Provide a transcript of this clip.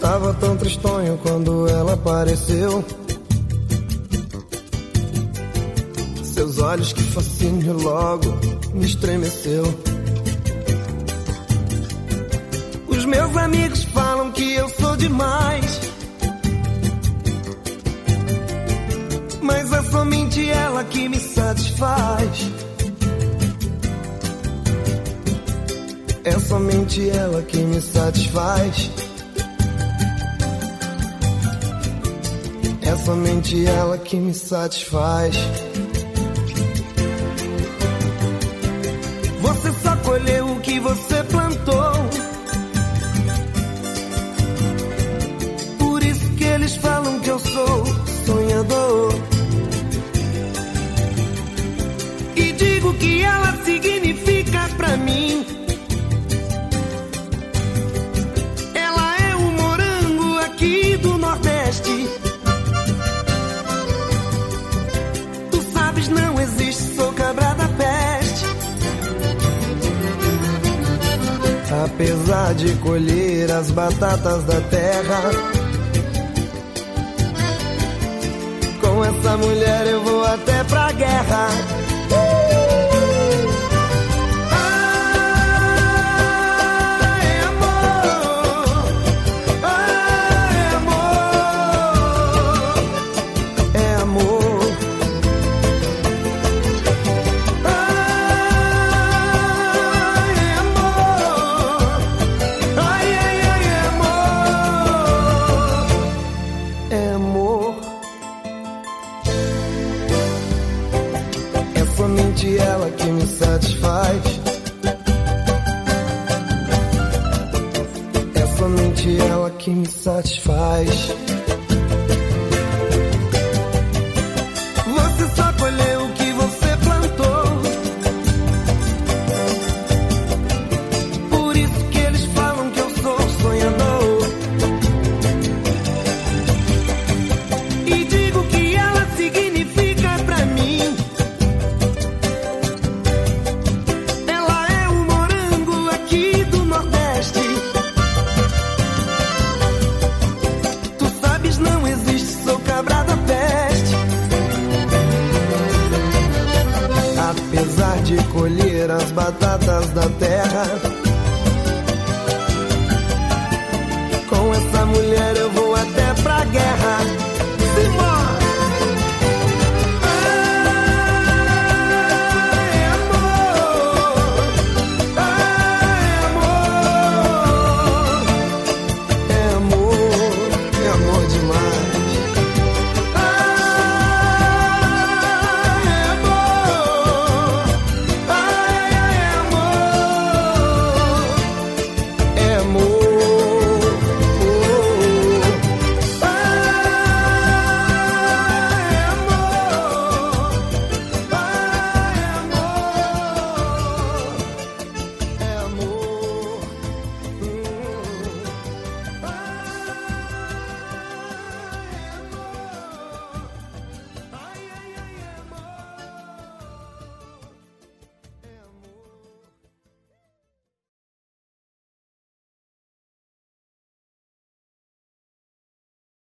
Tava tão tristonho quando ela apareceu. Seus olhos, que fascínio, logo me estremeceu. Os meus amigos falam que eu sou demais, mas é somente ela que me satisfaz. É somente ela que me satisfaz. É somente ela que me satisfaz. Você só colheu o que você plantou. Por isso que eles falam que eu sou sonhador. E digo que ela significa pra mim. Ela é o morango aqui do Nordeste. Não existe, sou cabra da peste. Apesar de colher as batatas da terra, com essa mulher eu vou até pra guerra. Somente ela que me satisfaz. É somente ela que me satisfaz. Você só colheu o que você plantou. Por isso que eles falam que eu sou sonhador. E digo que ela significa pra mim. Apesar de colher as batatas da terra, com essa mulher